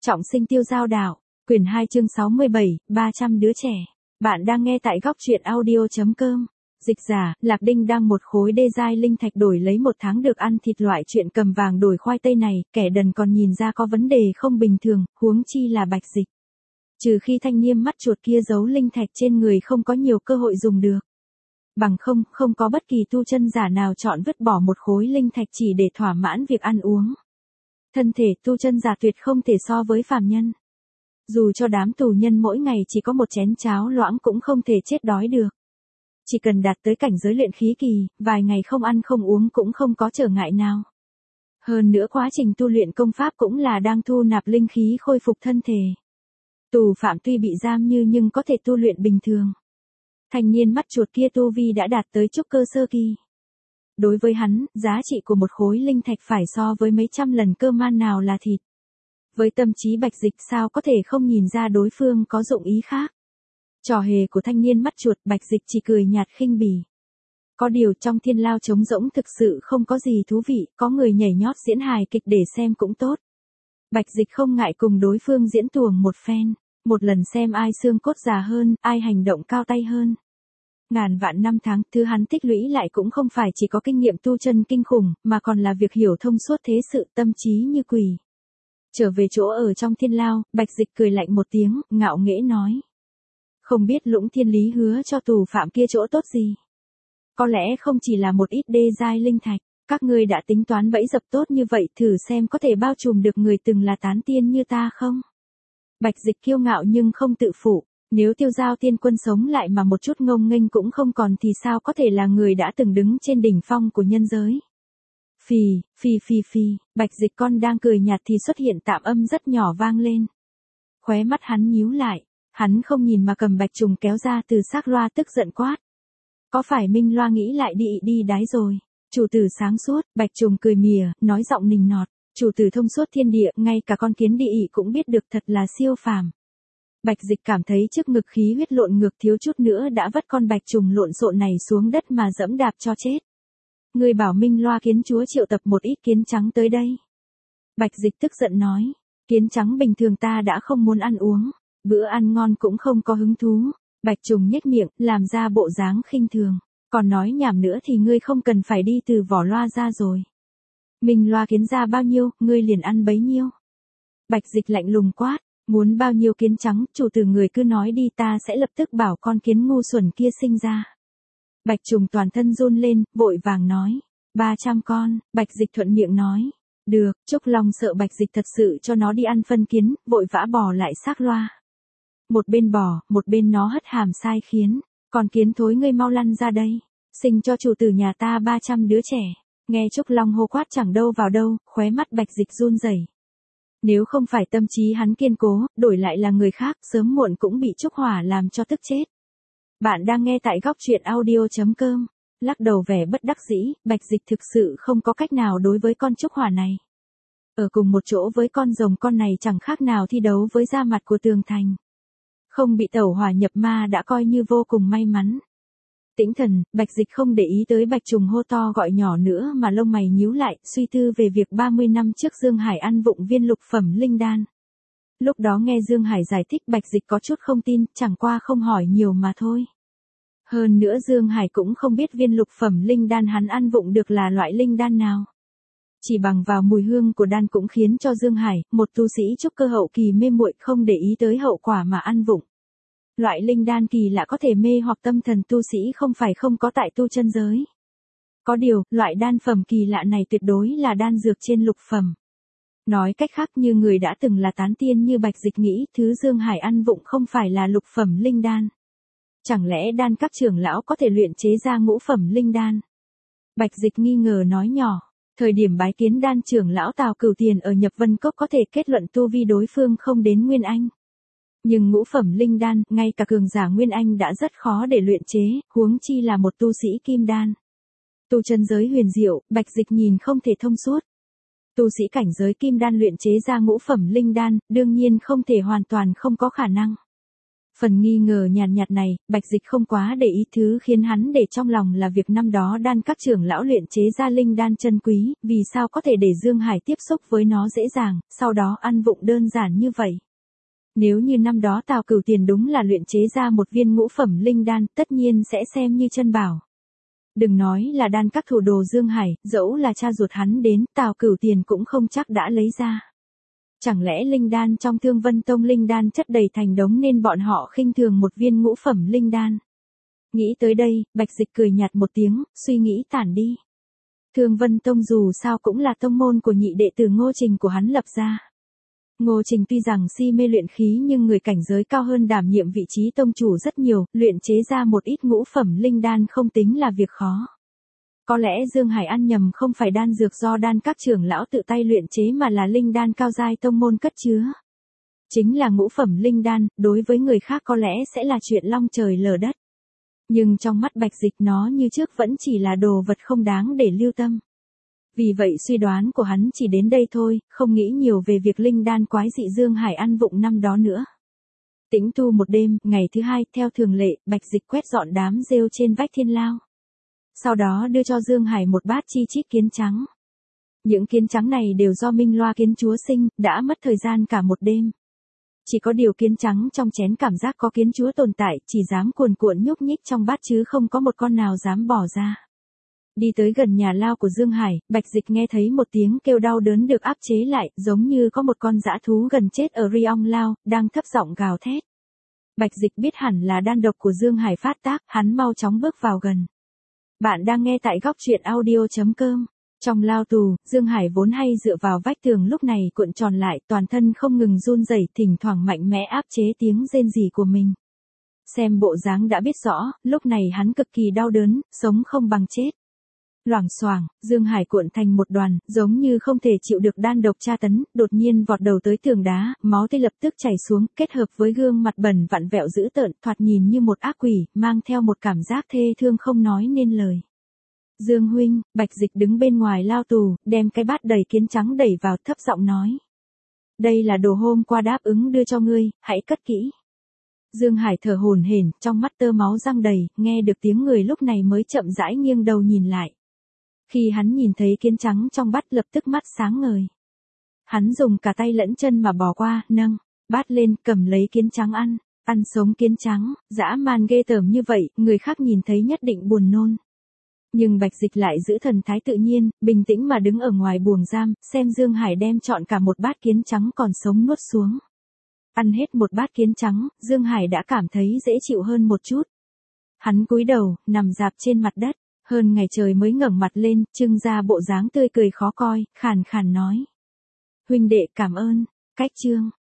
Trọng sinh tiêu giao đạo, quyển 2 chương 67, 300 đứa trẻ. Bạn đang nghe tại góc truyện audio.com. Dịch giả, Lạc Đinh đang một khối đê giai linh thạch đổi lấy 1 tháng được ăn thịt loại chuyện cầm vàng đổi khoai tây này, kẻ đần còn nhìn ra có vấn đề không bình thường, huống chi là Bạch Dịch. Trừ khi thanh niêm mắt chuột kia giấu linh thạch trên người không có nhiều cơ hội dùng được. Bằng không có bất kỳ tu chân giả nào chọn vứt bỏ một khối linh thạch chỉ để thỏa mãn việc ăn uống. Thân thể tu chân giả tuyệt không thể so với phàm nhân. Dù cho đám tù nhân mỗi ngày chỉ có một chén cháo loãng cũng không thể chết đói được. Chỉ cần đạt tới cảnh giới luyện khí kỳ, vài ngày không ăn không uống cũng không có trở ngại nào. Hơn nữa quá trình tu luyện công pháp cũng là đang thu nạp linh khí khôi phục thân thể. Tù phạm tuy bị giam nhưng có thể tu luyện bình thường. Thanh niên mắt chuột kia tu vi đã đạt tới trúc cơ sơ kỳ. Đối với hắn, giá trị của một khối linh thạch phải so với mấy trăm lần cơ man nào là thịt. Với tâm trí Bạch Dịch sao có thể không nhìn ra đối phương có dụng ý khác. Trò hề của thanh niên mắt chuột Bạch Dịch chỉ cười nhạt khinh bỉ. Có điều trong thiên lao trống rỗng thực sự không có gì thú vị, có người nhảy nhót diễn hài kịch để xem cũng tốt. Bạch Dịch không ngại cùng đối phương diễn tuồng một phen, một lần xem ai xương cốt già hơn, ai hành động cao tay hơn. Ngàn vạn năm tháng, thứ hắn tích lũy lại cũng không phải chỉ có kinh nghiệm tu chân kinh khủng, mà còn là việc hiểu thông suốt thế sự, tâm trí như quỷ. Trở về chỗ ở trong thiên lao, Bạch Dịch cười lạnh một tiếng, ngạo nghễ nói. Không biết Lũng Thiên Lý hứa cho tù phạm kia chỗ tốt gì. Có lẽ không chỉ là một ít đê giai linh thạch, các ngươi đã tính toán bẫy dập tốt như vậy thử xem có thể bao trùm được người từng là tán tiên như ta không? Bạch Dịch kiêu ngạo nhưng không tự phụ. Nếu Tiêu Giao Tiên Quân sống lại mà một chút ngông nghênh cũng không còn thì sao có thể là người đã từng đứng trên đỉnh phong của nhân giới. Phì, Bạch Dịch con đang cười nhạt thì xuất hiện tạm âm rất nhỏ vang lên. Khóe mắt hắn nhíu lại, hắn không nhìn mà cầm bạch trùng kéo ra từ xác loa tức giận quát. Có phải Minh Loa nghĩ lại đi đái rồi? Chủ tử sáng suốt, bạch trùng cười mỉa, nói giọng nịnh nọt. Chủ tử thông suốt thiên địa, ngay cả con kiến địa ị cũng biết được thật là siêu phàm. Bạch Dịch cảm thấy trước ngực khí huyết lộn ngược thiếu chút nữa đã vất con bạch trùng lộn xộn này xuống đất mà dẫm đạp cho chết. Người bảo Minh Loa kiến chúa triệu tập một ít kiến trắng tới đây. Bạch Dịch tức giận nói, kiến trắng bình thường ta đã không muốn ăn uống, bữa ăn ngon cũng không có hứng thú. Bạch trùng nhếch miệng, làm ra bộ dáng khinh thường, còn nói nhảm nữa thì ngươi không cần phải đi từ vỏ loa ra rồi. Minh Loa kiến ra bao nhiêu, ngươi liền ăn bấy nhiêu. Bạch Dịch lạnh lùng quát. Muốn bao nhiêu kiến trắng, chủ tử người cứ nói đi ta sẽ lập tức bảo con kiến ngu xuẩn kia sinh ra. Bạch trùng toàn thân run lên, vội vàng nói. 300 con, Bạch Dịch thuận miệng nói. Được, Trúc Long sợ Bạch Dịch thật sự cho nó đi ăn phân kiến, vội vã bỏ lại xác loa. Một bên bỏ, một bên nó hất hàm sai khiến. Con kiến thối ngươi mau lăn ra đây, sinh cho chủ tử nhà ta 300 đứa trẻ. Nghe Trúc Long hô quát chẳng đâu vào đâu, khóe mắt Bạch Dịch run rẩy. Nếu không phải tâm trí hắn kiên cố, đổi lại là người khác, sớm muộn cũng bị Trúc Hỏa làm cho tức chết. Bạn đang nghe tại góc truyện audio.com. Lắc đầu vẻ bất đắc dĩ, Bạch Dịch thực sự không có cách nào đối với con Trúc Hỏa này. Ở cùng một chỗ với con rồng con này chẳng khác nào thi đấu với da mặt của tường thành. Không bị tẩu hỏa nhập ma đã coi như vô cùng may mắn. Tĩnh thần, Bạch Dịch không để ý tới bạch trùng hô to gọi nhỏ nữa mà lông mày nhíu lại, suy tư về việc 30 năm trước Dương Hải ăn vụng viên lục phẩm linh đan. Lúc đó nghe Dương Hải giải thích Bạch Dịch có chút không tin, chẳng qua không hỏi nhiều mà thôi. Hơn nữa Dương Hải cũng không biết viên lục phẩm linh đan hắn ăn vụng được là loại linh đan nào. Chỉ bằng vào mùi hương của đan cũng khiến cho Dương Hải, một tu sĩ trúc cơ hậu kỳ mê muội không để ý tới hậu quả mà ăn vụng. Loại linh đan kỳ lạ có thể mê hoặc tâm thần tu sĩ không phải không có tại tu chân giới. Có điều, loại đan phẩm kỳ lạ này tuyệt đối là đan dược trên lục phẩm. Nói cách khác như người đã từng là tán tiên như Bạch Dịch nghĩ, thứ Dương Hải ăn vụng không phải là lục phẩm linh đan. Chẳng lẽ đan các trưởng lão có thể luyện chế ra ngũ phẩm linh đan? Bạch Dịch nghi ngờ nói nhỏ, thời điểm bái kiến đan trưởng lão Tào Cửu Tiền ở Nhập Vân Cốc có thể kết luận tu vi đối phương không đến Nguyên Anh. Nhưng ngũ phẩm linh đan, ngay cả cường giả Nguyên Anh đã rất khó để luyện chế, huống chi là một tu sĩ kim đan. Tu chân giới huyền diệu, Bạch Dịch nhìn không thể thông suốt. Tu sĩ cảnh giới kim đan luyện chế ra ngũ phẩm linh đan, đương nhiên không thể hoàn toàn không có khả năng. Phần nghi ngờ nhàn nhạt này, Bạch Dịch không quá để ý, thứ khiến hắn để trong lòng là việc năm đó đan các trưởng lão luyện chế ra linh đan chân quý, vì sao có thể để Dương Hải tiếp xúc với nó dễ dàng, sau đó ăn vụng đơn giản như vậy. Nếu như năm đó Tào Cửu Tiền đúng là luyện chế ra một viên ngũ phẩm linh đan, tất nhiên sẽ xem như chân bảo. Đừng nói là đan các thủ đồ Dương Hải, dẫu là cha ruột hắn đến, Tào Cửu Tiền cũng không chắc đã lấy ra. Chẳng lẽ linh đan trong Thương Vân Tông linh đan chất đầy thành đống nên bọn họ khinh thường một viên ngũ phẩm linh đan. Nghĩ tới đây, Bạch Dịch cười nhạt một tiếng, suy nghĩ tản đi. Thương Vân Tông dù sao cũng là tông môn của nhị đệ tử Ngô Trình của hắn lập ra. Ngô Trình tuy rằng si mê luyện khí nhưng người cảnh giới cao hơn đảm nhiệm vị trí tông chủ rất nhiều, luyện chế ra một ít ngũ phẩm linh đan không tính là việc khó. Có lẽ Dương Hải ăn nhầm không phải đan dược do đan các trưởng lão tự tay luyện chế mà là linh đan cao giai tông môn cất chứa. Chính là ngũ phẩm linh đan, đối với người khác có lẽ sẽ là chuyện long trời lở đất. Nhưng trong mắt Bạch Dịch nó như trước vẫn chỉ là đồ vật không đáng để lưu tâm. Vì vậy suy đoán của hắn chỉ đến đây thôi, không nghĩ nhiều về việc linh đan quái dị Dương Hải ăn vụng năm đó nữa. Tĩnh tu một đêm, ngày thứ hai, theo thường lệ, Bạch Dịch quét dọn đám rêu trên vách thiên lao. Sau đó đưa cho Dương Hải một bát chi chít kiến trắng. Những kiến trắng này đều do Minh Loa kiến chúa sinh, đã mất thời gian cả một đêm. Chỉ có điều kiến trắng trong chén cảm giác có kiến chúa tồn tại, chỉ dám cuồn cuộn nhúc nhích trong bát chứ không có một con nào dám bỏ ra. Đi tới gần nhà lao của Dương Hải, Bạch Dịch nghe thấy một tiếng kêu đau đớn được áp chế lại, giống như có một con dã thú gần chết ở Riong Lao, đang thấp giọng gào thét. Bạch Dịch biết hẳn là đan độc của Dương Hải phát tác, hắn mau chóng bước vào gần. Bạn đang nghe tại góc truyện audio.com. Trong lao tù, Dương Hải vốn hay dựa vào vách tường lúc này cuộn tròn lại, toàn thân không ngừng run rẩy, thỉnh thoảng mạnh mẽ áp chế tiếng rên rỉ của mình. Xem bộ dáng đã biết rõ, lúc này hắn cực kỳ đau đớn, sống không bằng chết. Loảng xoảng, Dương Hải cuộn thành một đoàn, giống như không thể chịu được đan độc tra tấn, đột nhiên vọt đầu tới tường đá, máu tươi lập tức chảy xuống, kết hợp với gương mặt bẩn vặn vẹo dữ tợn, thoạt nhìn như một ác quỷ, mang theo một cảm giác thê thương không nói nên lời. Dương huynh, Bạch Dịch đứng bên ngoài lao tù, đem cái bát đầy kiến trắng đẩy vào, thấp giọng nói. Đây là đồ hôm qua đáp ứng đưa cho ngươi, hãy cất kỹ. Dương Hải thở hổn hển, trong mắt tơ máu răng đầy, nghe được tiếng người lúc này mới chậm rãi nghiêng đầu nhìn lại. Khi hắn nhìn thấy kiến trắng trong bát lập tức mắt sáng ngời. Hắn dùng cả tay lẫn chân mà bỏ qua, nâng bát lên, cầm lấy kiến trắng ăn sống kiến trắng, dã man ghê tởm như vậy, người khác nhìn thấy nhất định buồn nôn. Nhưng Bạch Dịch lại giữ thần thái tự nhiên, bình tĩnh mà đứng ở ngoài buồng giam, xem Dương Hải đem trọn cả một bát kiến trắng còn sống nuốt xuống. Ăn hết một bát kiến trắng, Dương Hải đã cảm thấy dễ chịu hơn một chút. Hắn cúi đầu, nằm rạp trên mặt đất, hơn ngày trời mới ngẩng mặt lên, trưng ra bộ dáng tươi cười khó coi, khàn khàn nói. Huynh đệ cảm ơn, cách chương.